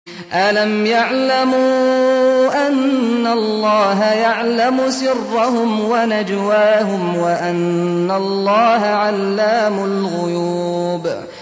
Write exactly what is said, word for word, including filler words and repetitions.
أَلَمْ يَعْلَمُوا أَنَّ اللَّهَ يَعْلَمُ سِرَّهُمْ وَنَجْوَاهُمْ وَأَنَّ اللَّهَ عَلَّامُ الْغُيُوبِ